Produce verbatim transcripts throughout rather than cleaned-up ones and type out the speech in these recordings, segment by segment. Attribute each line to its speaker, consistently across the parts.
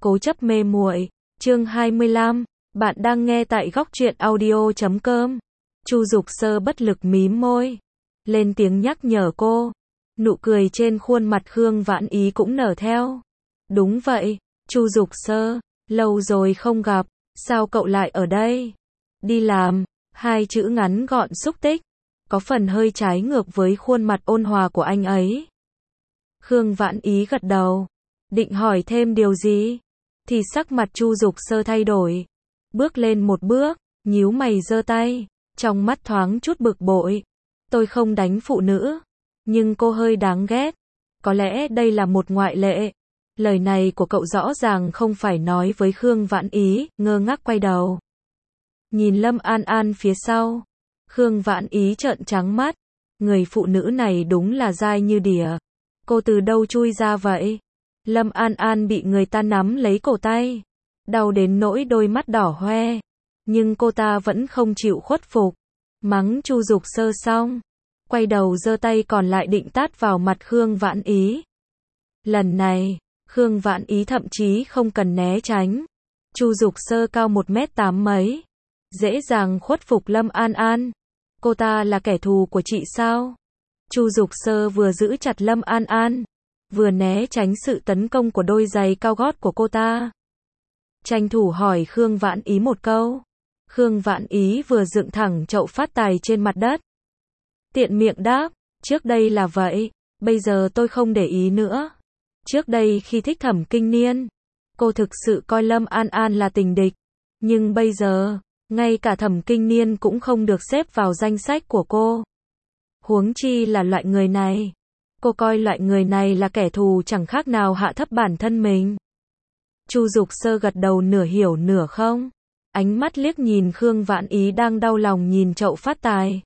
Speaker 1: Cố chấp mê muội, chương hai mươi lăm, bạn đang nghe tại góc truyện audio chấm com. Chu Dục Sơ bất lực mím môi, lên tiếng nhắc nhở cô. Nụ cười trên khuôn mặt Khương Vãn Ý cũng nở theo. Đúng vậy, Chu Dục Sơ, lâu rồi không gặp, sao cậu lại ở đây? Đi làm, hai chữ ngắn gọn xúc tích, có phần hơi trái ngược với khuôn mặt ôn hòa của anh ấy. Khương Vãn Ý gật đầu, định hỏi thêm điều gì, thì sắc mặt Chu Dục Sơ thay đổi, bước lên một bước, nhíu mày giơ tay, trong mắt thoáng chút bực bội. Tôi không đánh phụ nữ, nhưng cô hơi đáng ghét. Có lẽ đây là một ngoại lệ. Lời này của cậu rõ ràng không phải nói với Khương Vãn Ý, ngơ ngác quay đầu. Nhìn Lâm An An phía sau, Khương Vãn Ý trợn trắng mắt. Người phụ nữ này đúng là dai như đỉa. Cô từ đâu chui ra vậy? Lâm An An bị người ta nắm lấy cổ tay, đau đến nỗi đôi mắt đỏ hoe, nhưng cô ta vẫn không chịu khuất phục. Mắng Chu Dục Sơ xong, quay đầu giơ tay còn lại định tát vào mặt Khương Vãn Ý. Lần này, Khương Vãn Ý thậm chí không cần né tránh. Chu Dục Sơ cao một mét tám mấy, dễ dàng khuất phục Lâm An An. Cô ta là kẻ thù của chị sao? Chu Dục Sơ vừa giữ chặt Lâm An An, vừa né tránh sự tấn công của đôi giày cao gót của cô ta. Tranh thủ hỏi Khương Vãn Ý một câu. Khương Vãn Ý vừa dựng thẳng chậu phát tài trên mặt đất, tiện miệng đáp, trước đây là vậy, bây giờ tôi không để ý nữa. Trước đây khi thích Thẩm Kinh Niên, cô thực sự coi Lâm An An là tình địch, nhưng bây giờ, ngay cả Thẩm Kinh Niên cũng không được xếp vào danh sách của cô. Huống chi là loại người này. Cô coi loại người này là kẻ thù chẳng khác nào hạ thấp bản thân mình. Chu Dục Sơ gật đầu nửa hiểu nửa không. Ánh mắt liếc nhìn Khương Vãn Ý đang đau lòng nhìn chậu phát tài.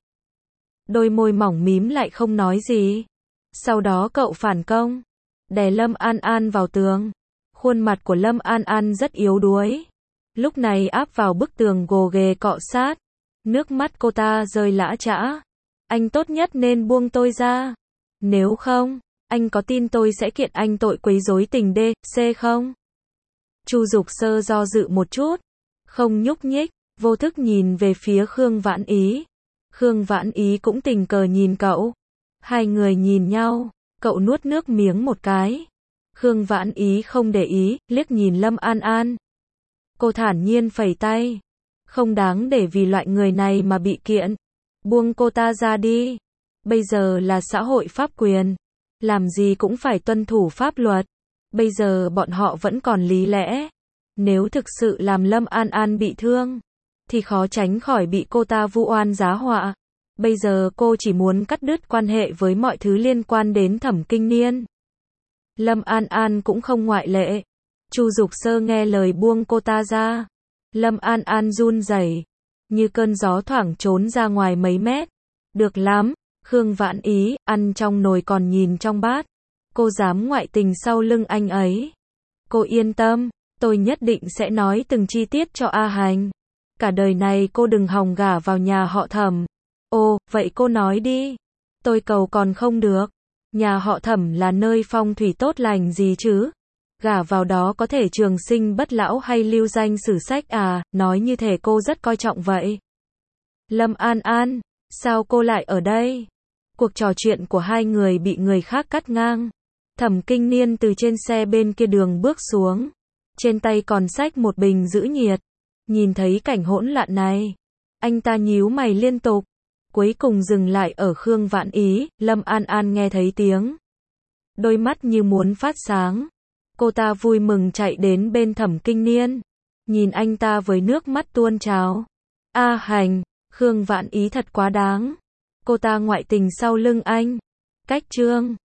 Speaker 1: Đôi môi mỏng mím lại không nói gì. Sau đó cậu phản công, đè Lâm An An vào tường. Khuôn mặt của Lâm An An rất yếu đuối, lúc này áp vào bức tường gồ ghề cọ sát. Nước mắt cô ta rơi lã chã. Anh tốt nhất nên buông tôi ra. Nếu không, anh có tin tôi sẽ kiện anh tội quấy rối tình D C không? Chu Dục Sơ do dự một chút, không nhúc nhích, vô thức nhìn về phía Khương Vãn Ý. Khương Vãn Ý cũng tình cờ nhìn cậu. Hai người nhìn nhau, cậu nuốt nước miếng một cái. Khương Vãn Ý không để ý, liếc nhìn Lâm An An. Cô thản nhiên phẩy tay. Không đáng để vì loại người này mà bị kiện. Buông cô ta ra đi. Bây giờ là xã hội pháp quyền, làm gì cũng phải tuân thủ pháp luật. Bây giờ bọn họ vẫn còn lý lẽ. Nếu thực sự làm Lâm An An bị thương, thì khó tránh khỏi bị cô ta vu oan giá họa. Bây giờ cô chỉ muốn cắt đứt quan hệ với mọi thứ liên quan đến Thẩm Kinh Niên. Lâm An An cũng không ngoại lệ. Chu Dục Sơ nghe lời buông cô ta ra. Lâm An An run rẩy, như cơn gió thoảng trốn ra ngoài mấy mét. Được lắm, Khương Vãn Ý, ăn trong nồi còn nhìn trong bát. Cô dám ngoại tình sau lưng anh ấy. Cô yên tâm, tôi nhất định sẽ nói từng chi tiết cho A Hành. Cả đời này cô đừng hòng gả vào nhà họ Thẩm. Ồ, vậy cô nói đi. Tôi cầu còn không được. Nhà họ Thẩm là nơi phong thủy tốt lành gì chứ? Gả vào đó có thể trường sinh bất lão hay lưu danh sử sách à? Nói như thể cô rất coi trọng vậy. Lâm An An, sao cô lại ở đây? Cuộc trò chuyện của hai người bị người khác cắt ngang. Thẩm Kinh Niên từ trên xe bên kia đường bước xuống, trên tay còn xách một bình giữ nhiệt. Nhìn thấy cảnh hỗn loạn này, anh ta nhíu mày liên tục, cuối cùng dừng lại ở Khương Vãn Ý. Lâm An An nghe thấy tiếng, đôi mắt như muốn phát sáng. Cô ta vui mừng chạy đến bên Thẩm Kinh Niên, nhìn anh ta với nước mắt tuôn trào. A Hành, Khương Vãn Ý thật quá đáng. Cô ta ngoại tình sau lưng anh. Cách chương